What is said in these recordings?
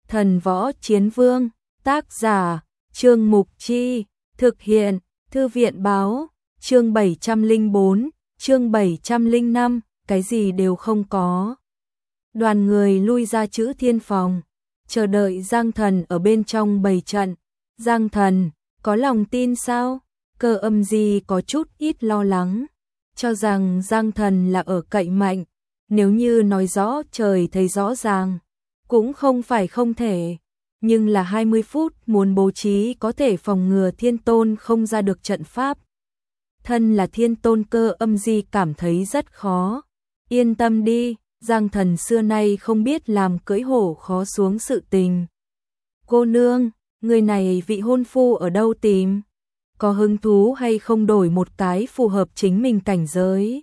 Thần Võ Chiến Vương, tác giả, Trương Mục Chi, thực hiện, Thư viện báo, chương 704, chương 705, cái gì đều không có. Đoàn người lui ra Chữ Thiên phòng, chờ đợi Giang Thần ở bên trong bày trận. Giang Thần, có lòng tin sao? Cơ Âm Di có chút ít lo lắng, cho rằng Giang Thần là ở cậy mạnh, nếu như nói rõ trời thấy rõ ràng, cũng không phải không thể, nhưng là 20 phút muốn bố trí có thể phòng ngừa Thiên Tôn không ra được trận pháp. Thân là Thiên Tôn, Cơ Âm Di cảm thấy rất khó. Yên tâm đi, Giang Thần xưa nay không biết làm cưỡi hổ khó xuống sự tình. Cô nương, người này vị hôn phu ở đâu tìm? Có hứng thú hay không đổi một cái phù hợp chính mình cảnh giới?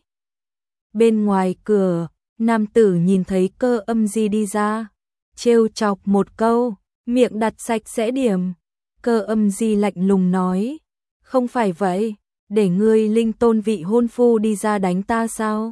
Bên ngoài cửa, nam tử nhìn thấy Cơ Âm Di đi ra, trêu chọc một câu, miệng đặt sạch sẽ điểm. Cơ Âm Di lạnh lùng nói, không phải vậy, để ngươi linh tôn vị hôn phu đi ra đánh ta sao?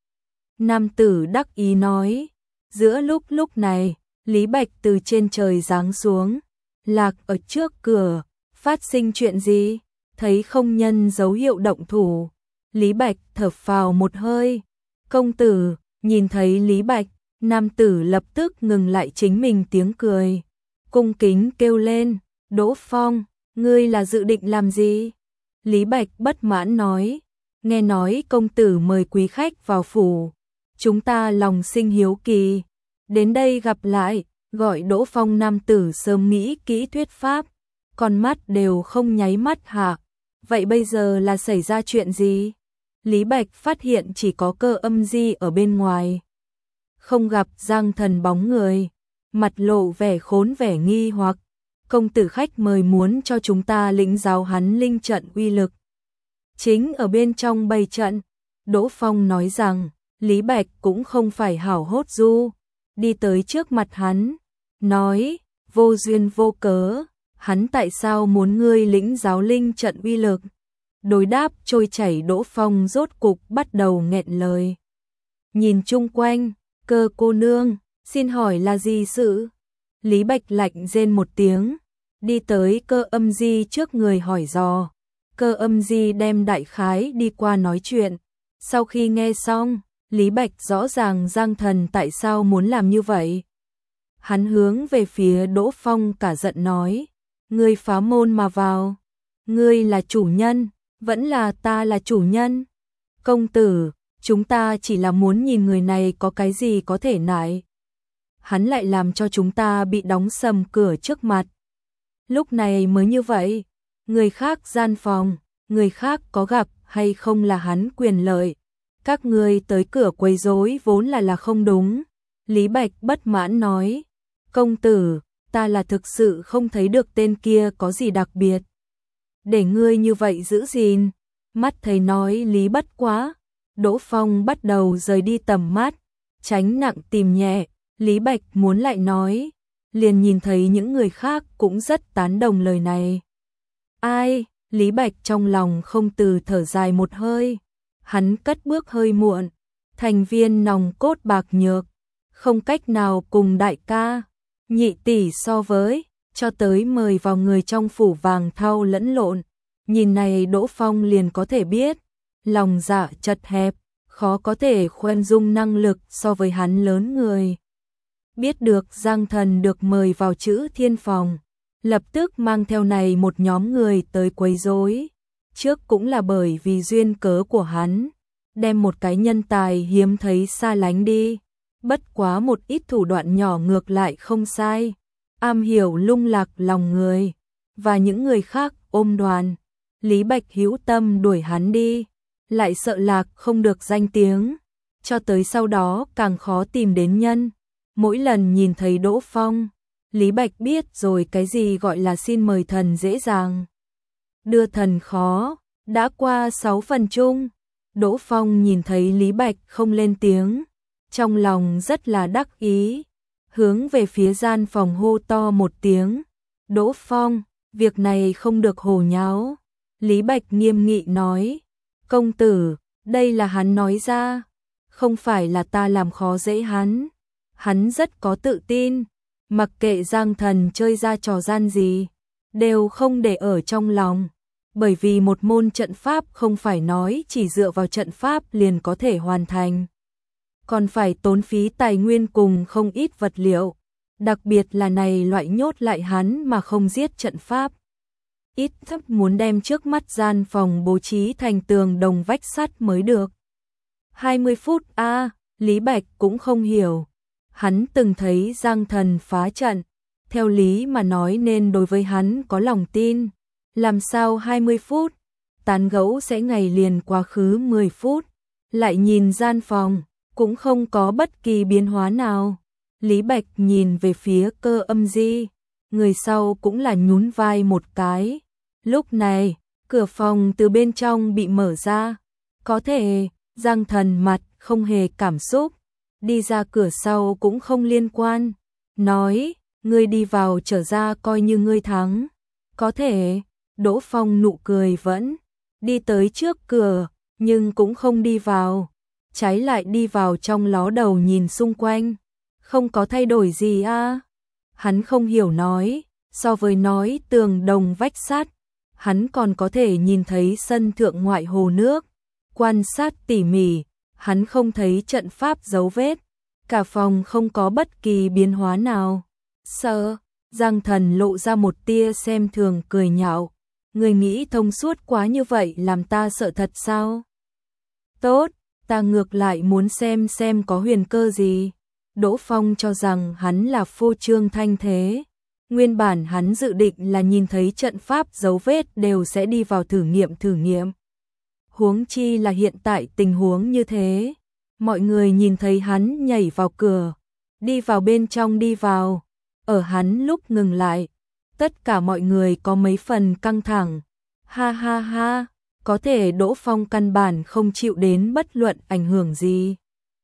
Nam tử đắc ý nói. Giữa lúc này, Lý Bạch từ trên trời giáng xuống, lạc ở trước cửa. Phát sinh chuyện gì? Thấy không nhân dấu hiệu động thủ, Lý Bạch thở phào một hơi. Công tử, nhìn thấy Lý Bạch, nam tử lập tức ngừng lại chính mình tiếng cười, cung kính kêu lên, Đỗ Phong, ngươi là dự định làm gì? Lý Bạch bất mãn nói, nghe nói công tử mời quý khách vào phủ, chúng ta lòng sinh hiếu kỳ, đến đây gặp lại. Gọi Đỗ Phong nam tử sớm nghĩ kỹ thuyết pháp, con mắt đều không nháy mắt hạ. Vậy bây giờ là xảy ra chuyện gì? Lý Bạch phát hiện chỉ có Cơ Âm Di ở bên ngoài, không gặp Giang Thần bóng người, mặt lộ vẻ khốn vẻ nghi hoặc. Công tử khách mời muốn cho chúng ta lĩnh giáo hắn linh trận uy lực, chính ở bên trong bày trận. Đỗ Phong nói rằng, Lý Bạch cũng không phải hảo hốt du, đi tới trước mặt hắn, nói, vô duyên vô cớ, hắn tại sao muốn ngươi lĩnh giáo linh trận uy lực? Đối đáp trôi chảy. Đỗ Phong rốt cục bắt đầu nghẹn lời. Nhìn chung quanh, Cơ cô nương, xin hỏi là gì sự? Lý Bạch lạnh rên một tiếng, đi tới Cơ Âm Di trước người hỏi dò. Cơ Âm Di đem đại khái đi qua nói chuyện. Sau khi nghe xong, Lý Bạch rõ ràng Giang Thần tại sao muốn làm như vậy. Hắn hướng về phía Đỗ Phong cả giận nói, ngươi phá môn mà vào, ngươi là chủ nhân, vẫn là ta là chủ nhân? Công tử, chúng ta chỉ là muốn nhìn người này có cái gì có thể nại. Hắn lại làm cho chúng ta bị đóng sầm cửa trước mặt. Lúc này mới như vậy, người khác gian phòng, người khác có gặp hay không là hắn quyền lợi. Các ngươi tới cửa quấy rối vốn là không đúng. Lý Bạch bất mãn nói, công tử, ta là thực sự không thấy được tên kia có gì đặc biệt, để ngươi như vậy giữ gìn. Mắt thấy nói lý bất quá, Đỗ Phong bắt đầu rời đi tầm mắt, tránh nặng tìm nhẹ. Lý Bạch muốn lại nói, liền nhìn thấy những người khác cũng rất tán đồng lời này. Ai? Lý Bạch trong lòng không từ thở dài một hơi. Hắn cất bước hơi muộn, thành viên nòng cốt bạc nhược, không cách nào cùng đại ca, nhị tỷ so với, cho tới mời vào người trong phủ vàng thau lẫn lộn. Nhìn này Đỗ Phong liền có thể biết, lòng dạ chật hẹp, khó có thể khoen dung năng lực so với hắn lớn người. Biết được Giang Thần được mời vào Chữ Thiên phòng, lập tức mang theo này một nhóm người tới quấy rối. Trước cũng là bởi vì duyên cớ của hắn, đem một cái nhân tài hiếm thấy xa lánh đi. Bất quá một ít thủ đoạn nhỏ ngược lại không sai, am hiểu lung lạc lòng người, và những người khác ôm đoàn. Lý Bạch hữu tâm đuổi hắn đi, lại sợ lạc không được danh tiếng, cho tới sau đó càng khó tìm đến nhân. Mỗi lần nhìn thấy Đỗ Phong, Lý Bạch biết rồi cái gì gọi là xin mời thần dễ dàng, đưa thần khó. Đã qua 6 phần chung, Đỗ Phong nhìn thấy Lý Bạch không lên tiếng, trong lòng rất là đắc ý, hướng về phía gian phòng hô to một tiếng, Đỗ Phong, việc này không được hồ nháo. Lý Bạch nghiêm nghị nói, công tử, đây là hắn nói ra, không phải là ta làm khó dễ hắn. Hắn rất có tự tin, Mặc kệ Giang Thần chơi ra trò gian gì, đều không để ở trong lòng. Bởi vì một môn trận pháp không phải nói chỉ dựa vào trận pháp liền có thể hoàn thành. Còn phải tốn phí tài nguyên cùng không ít vật liệu. Đặc biệt là này loại nhốt lại hắn mà không giết trận pháp. Ít thấp muốn đem trước mắt gian phòng bố trí thành tường đồng vách sắt mới được. 20 phút Lý Bạch cũng không hiểu. Hắn từng thấy Giang Thần phá trận, theo lý mà nói nên đối với hắn có lòng tin. Làm sao 20 phút, tán gẫu sẽ ngày liền quá khứ 10 phút, lại nhìn gian phòng, cũng không có bất kỳ biến hóa nào. Lý Bạch nhìn về phía Cơ Âm Di, người sau cũng là nhún vai một cái. Lúc này, cửa phòng từ bên trong bị mở ra. Có thể, Giang Thần mặt không hề cảm xúc, đi ra cửa sau cũng không liên quan. Nói, ngươi đi vào trở ra coi như ngươi thắng. Có thể, Đỗ Phong nụ cười vẫn đi tới trước cửa, nhưng cũng không đi vào. Trái lại đi vào trong ló đầu nhìn xung quanh. Không có thay đổi gì Hắn không hiểu nói, so với nói tường đồng vách sắt, hắn còn có thể nhìn thấy sân thượng ngoại hồ nước. Quan sát tỉ mỉ, hắn không thấy trận pháp dấu vết, cả phòng không có bất kỳ biến hóa nào. Sợ, Giang Thần lộ ra một tia xem thường cười nhạo. Người nghĩ thông suốt quá như vậy làm ta sợ thật sao? Tốt, ta ngược lại muốn xem có huyền cơ gì. Đỗ Phong cho rằng hắn là phô trương thanh thế. Nguyên bản hắn dự định là nhìn thấy trận pháp dấu vết đều sẽ đi vào thử nghiệm. Huống chi là hiện tại tình huống như thế. Mọi người nhìn thấy hắn nhảy vào cửa, đi vào bên trong đi vào. Ở hắn lúc ngừng lại, tất cả mọi người có mấy phần căng thẳng. Ha ha ha, có thể Đỗ Phong căn bản không chịu đến bất luận ảnh hưởng gì.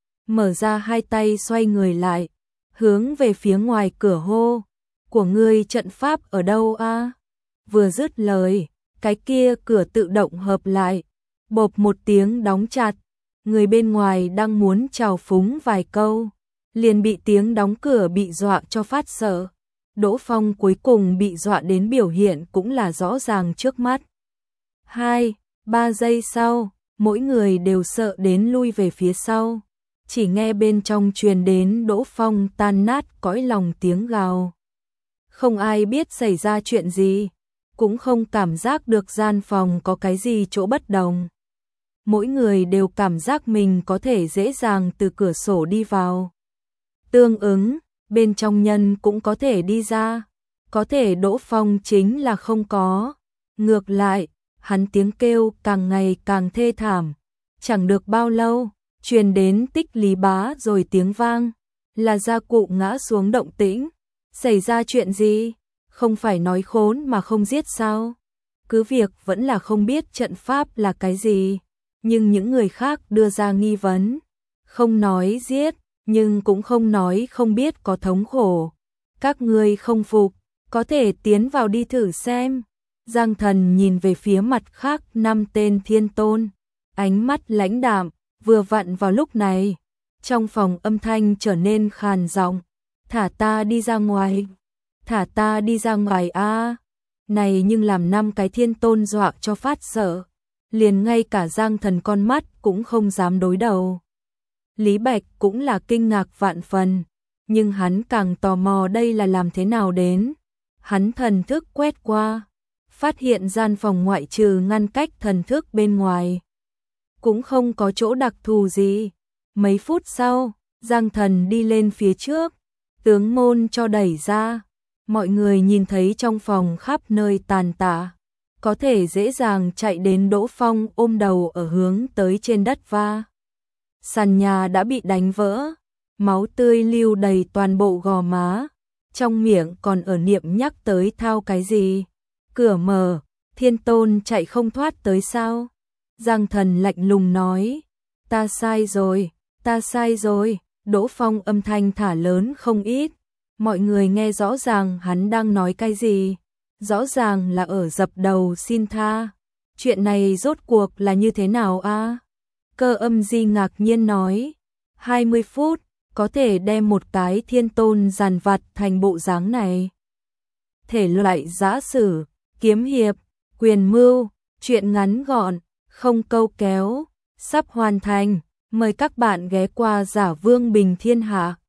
Mở ra hai tay xoay người lại, hướng về phía ngoài cửa hô. Của ngươi trận pháp ở đâu Vừa dứt lời, cái kia cửa tự động hợp lại, bộp một tiếng đóng chặt. Người bên ngoài đang muốn chào phúng vài câu, liền bị tiếng đóng cửa bị dọa cho phát sợ. Đỗ Phong cuối cùng bị dọa đến biểu hiện cũng là rõ ràng trước mắt. 2-3 giây sau, mỗi người đều sợ đến lui về phía sau. Chỉ nghe bên trong truyền đến Đỗ Phong tan nát cõi lòng tiếng gào. Không ai biết xảy ra chuyện gì, cũng không cảm giác được gian phòng có cái gì chỗ bất đồng. Mỗi người đều cảm giác mình có thể dễ dàng từ cửa sổ đi vào. Tương ứng, bên trong nhân cũng có thể đi ra. Có thể Đỗ Phong chính là không có. Ngược lại, hắn tiếng kêu càng ngày càng thê thảm. Chẳng được bao lâu, truyền đến Tích Lý Bá rồi tiếng vang. Là gia cụ ngã xuống động tĩnh. Xảy ra chuyện gì? Không phải nói khốn mà không giết sao? Cứ việc vẫn là không biết trận pháp là cái gì. Nhưng những người khác đưa ra nghi vấn. Không nói giết, nhưng cũng không nói không biết có thống khổ. Các ngươi không phục, có thể tiến vào đi thử xem. Giang Thần nhìn về phía mặt khác 5 tên thiên tôn. Ánh mắt lãnh đạm, vừa vặn vào lúc này. Trong phòng âm thanh trở nên khàn giọng. Thả ta đi ra ngoài. Thả ta đi ra ngoài Này nhưng làm 5 cái thiên tôn dọa cho phát sợ. Liền ngay cả Giang Thần con mắt cũng không dám đối đầu. Lý Bạch cũng là kinh ngạc vạn phần, nhưng hắn càng tò mò đây là làm thế nào đến. Hắn thần thức quét qua, phát hiện gian phòng ngoại trừ ngăn cách thần thức bên ngoài, cũng không có chỗ đặc thù gì. Mấy phút sau, Giang Thần đi lên phía trước, tướng môn cho đẩy ra. Mọi người nhìn thấy trong phòng khắp nơi tàn tạ, có thể dễ dàng chạy đến Đỗ Phong ôm đầu ở hướng tới trên đất va. Sàn nhà đã bị đánh vỡ, máu tươi lưu đầy toàn bộ gò má, trong miệng còn ở niệm nhắc tới thao cái gì. Cửa mở, thiên tôn chạy không thoát tới sao? Giang Thần lạnh lùng nói, ta sai rồi. Đỗ Phong âm thanh thả lớn không ít, mọi người nghe rõ ràng hắn đang nói cái gì. Rõ ràng là ở dập đầu xin tha. Chuyện này rốt cuộc là như thế nào Cơ Âm Di ngạc nhiên nói. 20 phút, có thể đem một cái thiên tôn giàn vặt thành bộ dáng này. Thể loại giã sử, kiếm hiệp, quyền mưu, truyện ngắn gọn, không câu kéo, sắp hoàn thành. Mời các bạn ghé qua Giả Vương Bình Thiên Hạ.